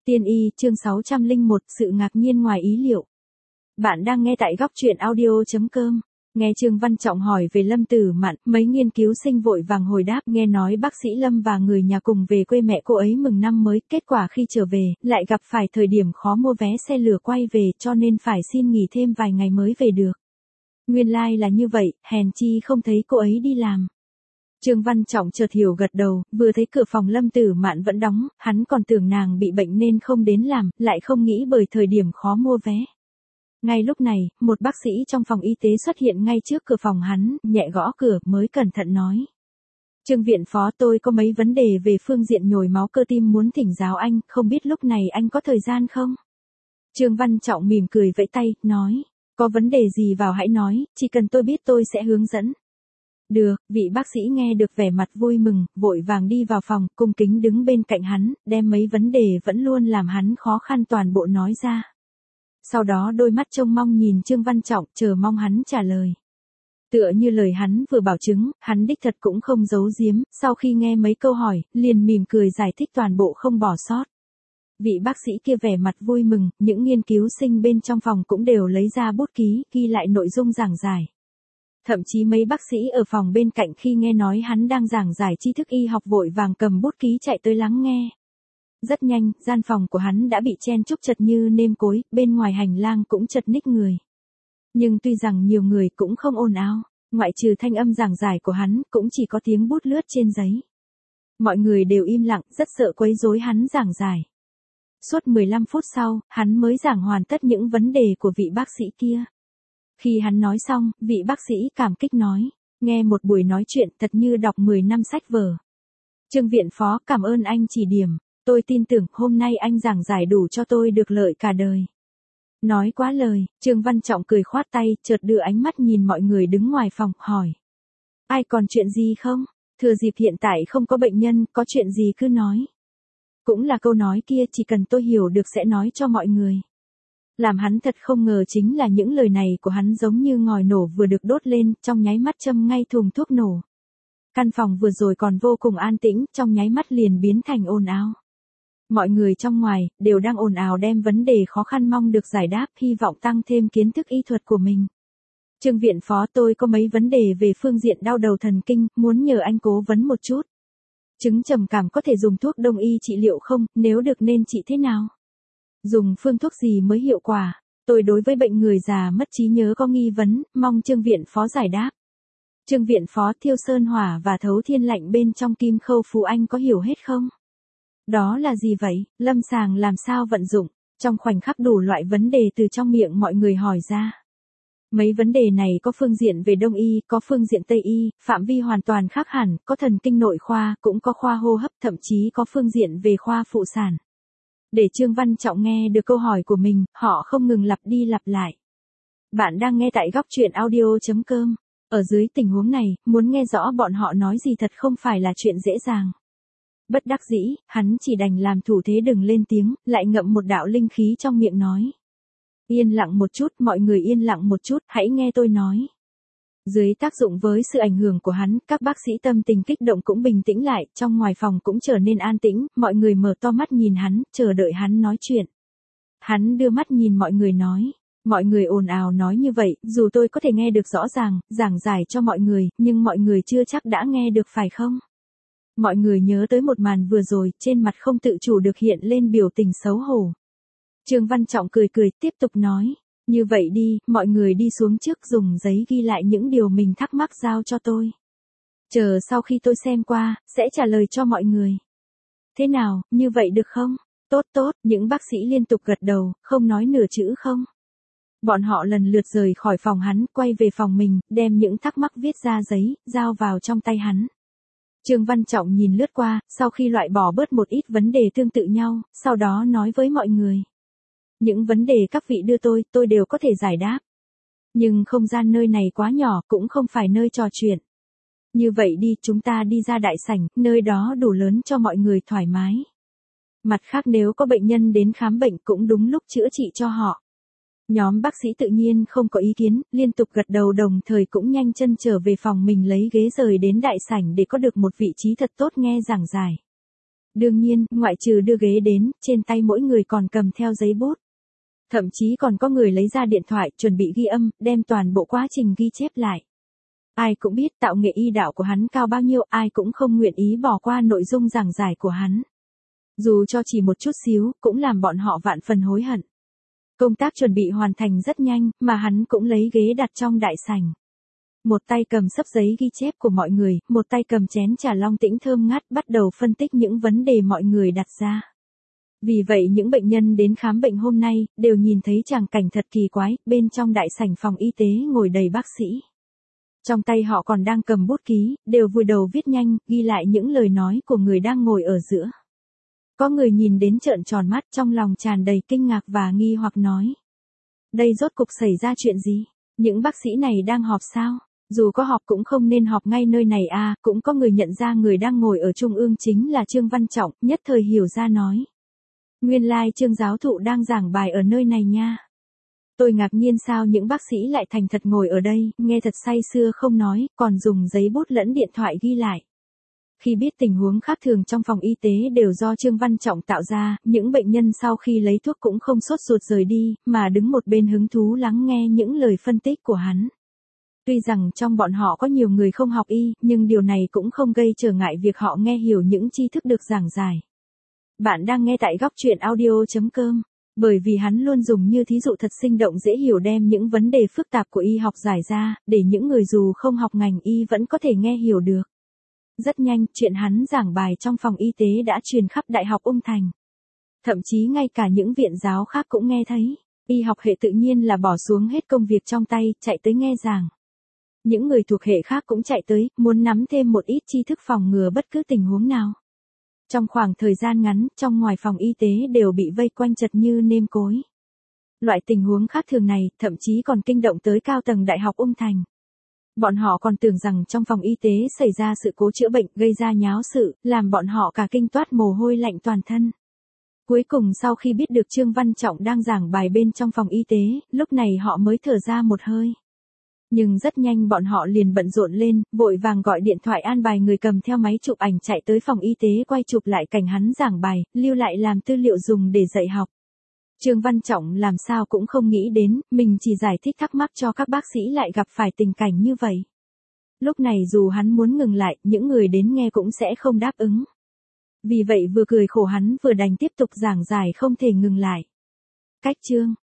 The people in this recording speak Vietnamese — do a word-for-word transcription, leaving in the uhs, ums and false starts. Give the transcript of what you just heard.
Tiên y, chương sáu trăm lẻ một, sự ngạc nhiên ngoài ý liệu. Bạn đang nghe tại góc truyện audio chấm com. Nghe Trương Văn Trọng hỏi về Lâm Tử Mạn, mấy nghiên cứu sinh vội vàng hồi đáp, nghe nói bác sĩ Lâm và người nhà cùng về quê mẹ cô ấy mừng năm mới, kết quả khi trở về, lại gặp phải thời điểm khó mua vé xe lửa quay về, cho nên phải xin nghỉ thêm vài ngày mới về được. Nguyên lai like là như vậy, hèn chi không thấy cô ấy đi làm. Trương Văn Trọng chợt hiểu gật đầu, vừa thấy cửa phòng Lâm Tử Mạn vẫn đóng, hắn còn tưởng nàng bị bệnh nên không đến làm, lại không nghĩ bởi thời điểm khó mua vé. Ngay lúc này, một bác sĩ trong phòng y tế xuất hiện ngay trước cửa phòng hắn, nhẹ gõ cửa, mới cẩn thận nói. Trương viện phó, tôi có mấy vấn đề về phương diện nhồi máu cơ tim muốn thỉnh giáo anh, không biết lúc này anh có thời gian không? Trương Văn Trọng mỉm cười vẫy tay, nói, có vấn đề gì vào hãy nói, chỉ cần tôi biết tôi sẽ hướng dẫn. Được, vị bác sĩ nghe được vẻ mặt vui mừng, vội vàng đi vào phòng, cung kính đứng bên cạnh hắn, đem mấy vấn đề vẫn luôn làm hắn khó khăn toàn bộ nói ra. Sau đó đôi mắt trông mong nhìn Trương Văn Trọng, chờ mong hắn trả lời. Tựa như lời hắn vừa bảo chứng, hắn đích thật cũng không giấu giếm, sau khi nghe mấy câu hỏi, liền mỉm cười giải thích toàn bộ không bỏ sót. Vị bác sĩ kia vẻ mặt vui mừng, những nghiên cứu sinh bên trong phòng cũng đều lấy ra bút ký, ghi lại nội dung giảng giải. Thậm chí mấy bác sĩ ở phòng bên cạnh khi nghe nói hắn đang giảng giải tri thức y học vội vàng cầm bút ký chạy tới lắng nghe. Rất nhanh, gian phòng của hắn đã bị chen chúc chật như nêm cối, bên ngoài hành lang cũng chật ních người. Nhưng tuy rằng nhiều người cũng không ồn ào, ngoại trừ thanh âm giảng giải của hắn, cũng chỉ có tiếng bút lướt trên giấy. Mọi người đều im lặng, rất sợ quấy rối hắn giảng giải. Suốt mười lăm phút sau, hắn mới giảng hoàn tất những vấn đề của vị bác sĩ kia. Khi hắn nói xong, vị bác sĩ cảm kích nói, nghe một buổi nói chuyện thật như đọc mười năm sách vở. Trương viện phó, cảm ơn anh chỉ điểm, tôi tin tưởng hôm nay anh giảng giải đủ cho tôi được lợi cả đời. Nói quá lời, Trương Văn Trọng cười khoát tay, chợt đưa ánh mắt nhìn mọi người đứng ngoài phòng, hỏi. Ai còn chuyện gì không? Thừa dịp hiện tại không có bệnh nhân, có chuyện gì cứ nói. Cũng là câu nói kia, chỉ cần tôi hiểu được sẽ nói cho mọi người. Làm hắn thật không ngờ chính là những lời này của hắn giống như ngòi nổ vừa được đốt lên, trong nháy mắt châm ngay thùng thuốc nổ. Căn phòng vừa rồi còn vô cùng an tĩnh, trong nháy mắt liền biến thành ồn ào. Mọi người trong ngoài, đều đang ồn ào đem vấn đề khó khăn mong được giải đáp, hy vọng tăng thêm kiến thức y thuật của mình. Trương viện phó, tôi có mấy vấn đề về phương diện đau đầu thần kinh, muốn nhờ anh cố vấn một chút. Chứng trầm cảm có thể dùng thuốc đông y trị liệu không, nếu được nên trị thế nào? Dùng phương thuốc gì mới hiệu quả? Tôi đối với bệnh người già mất trí nhớ có nghi vấn, mong Trương viện phó giải đáp. Trương viện phó, thiêu sơn hỏa và thấu thiên lạnh bên trong kim khâu phù anh có hiểu hết không? Đó là gì vậy? Lâm sàng làm sao vận dụng? Trong khoảnh khắc đủ loại vấn đề từ trong miệng mọi người hỏi ra. Mấy vấn đề này có phương diện về đông y, có phương diện tây y, phạm vi hoàn toàn khác hẳn, có thần kinh nội khoa, cũng có khoa hô hấp, thậm chí có phương diện về khoa phụ sản. Để Trương Văn Trọng nghe được câu hỏi của mình, họ không ngừng lặp đi lặp lại. Bạn đang nghe tại góc truyện audio chấm com. Ở dưới tình huống này, muốn nghe rõ bọn họ nói gì thật không phải là chuyện dễ dàng. Bất đắc dĩ, hắn chỉ đành làm thủ thế đừng lên tiếng, lại ngậm một đạo linh khí trong miệng nói. Yên lặng một chút, mọi người yên lặng một chút, hãy nghe tôi nói. Dưới tác dụng với sự ảnh hưởng của hắn, các bác sĩ tâm tình kích động cũng bình tĩnh lại, trong ngoài phòng cũng trở nên an tĩnh, mọi người mở to mắt nhìn hắn, chờ đợi hắn nói chuyện. Hắn đưa mắt nhìn mọi người nói, mọi người ồn ào nói như vậy, dù tôi có thể nghe được rõ ràng, giảng giải cho mọi người, nhưng mọi người chưa chắc đã nghe được phải không? Mọi người nhớ tới một màn vừa rồi, trên mặt không tự chủ được hiện lên biểu tình xấu hổ. Trương Văn Trọng cười cười, tiếp tục nói. Như vậy đi, mọi người đi xuống trước dùng giấy ghi lại những điều mình thắc mắc giao cho tôi. Chờ sau khi tôi xem qua, sẽ trả lời cho mọi người. Thế nào, như vậy được không? Tốt tốt, những bác sĩ liên tục gật đầu, không nói nửa chữ không. Bọn họ lần lượt rời khỏi phòng hắn, quay về phòng mình, đem những thắc mắc viết ra giấy, giao vào trong tay hắn. Trương Văn Trọng nhìn lướt qua, sau khi loại bỏ bớt một ít vấn đề tương tự nhau, sau đó nói với mọi người. Những vấn đề các vị đưa tôi, tôi đều có thể giải đáp. Nhưng không gian nơi này quá nhỏ, cũng không phải nơi trò chuyện. Như vậy đi, chúng ta đi ra đại sảnh, nơi đó đủ lớn cho mọi người thoải mái. Mặt khác nếu có bệnh nhân đến khám bệnh cũng đúng lúc chữa trị cho họ. Nhóm bác sĩ tự nhiên không có ý kiến, liên tục gật đầu đồng thời cũng nhanh chân trở về phòng mình lấy ghế rời đến đại sảnh để có được một vị trí thật tốt nghe giảng giải. Đương nhiên, ngoại trừ đưa ghế đến, trên tay mỗi người còn cầm theo giấy bút. Thậm chí còn có người lấy ra điện thoại, chuẩn bị ghi âm, đem toàn bộ quá trình ghi chép lại. Ai cũng biết tạo nghệ y đạo của hắn cao bao nhiêu, ai cũng không nguyện ý bỏ qua nội dung giảng giải của hắn. Dù cho chỉ một chút xíu, cũng làm bọn họ vạn phần hối hận. Công tác chuẩn bị hoàn thành rất nhanh, mà hắn cũng lấy ghế đặt trong đại sảnh. Một tay cầm xấp giấy ghi chép của mọi người, một tay cầm chén trà long tĩnh thơm ngát bắt đầu phân tích những vấn đề mọi người đặt ra. Vì vậy những bệnh nhân đến khám bệnh hôm nay, đều nhìn thấy tràng cảnh thật kỳ quái, bên trong đại sảnh phòng y tế ngồi đầy bác sĩ. Trong tay họ còn đang cầm bút ký, đều vùi đầu viết nhanh, ghi lại những lời nói của người đang ngồi ở giữa. Có người nhìn đến trợn tròn mắt, trong lòng tràn đầy kinh ngạc và nghi hoặc nói. Đây rốt cục xảy ra chuyện gì? Những bác sĩ này đang họp sao? Dù có họp cũng không nên họp ngay nơi này à, cũng có người nhận ra người đang ngồi ở trung ương chính là Trương Văn Trọng, nhất thời hiểu ra nói. Nguyên lai Trương giáo thụ đang giảng bài ở nơi này nha. Tôi ngạc nhiên sao những bác sĩ lại thành thật ngồi ở đây, nghe thật say sưa không nói, còn dùng giấy bút lẫn điện thoại ghi lại. Khi biết tình huống khác thường trong phòng y tế đều do Trương Văn Trọng tạo ra, những bệnh nhân sau khi lấy thuốc cũng không sốt ruột rời đi, mà đứng một bên hứng thú lắng nghe những lời phân tích của hắn. Tuy rằng trong bọn họ có nhiều người không học y, nhưng điều này cũng không gây trở ngại việc họ nghe hiểu những tri thức được giảng giải. Bạn đang nghe tại góc truyện audio chấm com. Bởi vì hắn luôn dùng như thí dụ thật sinh động dễ hiểu đem những vấn đề phức tạp của y học giải ra, để những người dù không học ngành y vẫn có thể nghe hiểu được. Rất nhanh, chuyện hắn giảng bài trong phòng y tế đã truyền khắp Đại học Ung Thành. Thậm chí ngay cả những viện giáo khác cũng nghe thấy. Y học hệ tự nhiên là bỏ xuống hết công việc trong tay, chạy tới nghe giảng. Những người thuộc hệ khác cũng chạy tới, muốn nắm thêm một ít tri thức phòng ngừa bất cứ tình huống nào. Trong khoảng thời gian ngắn, trong ngoài phòng y tế đều bị vây quanh chật như nêm cối. Loại tình huống khác thường này, thậm chí còn kinh động tới cao tầng Đại học Ung Thành. Bọn họ còn tưởng rằng trong phòng y tế xảy ra sự cố chữa bệnh, gây ra nháo sự, làm bọn họ cả kinh toát mồ hôi lạnh toàn thân. Cuối cùng sau khi biết được Trương Văn Trọng đang giảng bài bên trong phòng y tế, lúc này họ mới thở ra một hơi. Nhưng rất nhanh bọn họ liền bận rộn lên, vội vàng gọi điện thoại an bài người cầm theo máy chụp ảnh chạy tới phòng y tế quay chụp lại cảnh hắn giảng bài, lưu lại làm tư liệu dùng để dạy học. Trương Văn Trọng làm sao cũng không nghĩ đến, mình chỉ giải thích thắc mắc cho các bác sĩ lại gặp phải tình cảnh như vậy. Lúc này dù hắn muốn ngừng lại, những người đến nghe cũng sẽ không đáp ứng. Vì vậy vừa cười khổ hắn vừa đành tiếp tục giảng giải không thể ngừng lại. Cách chương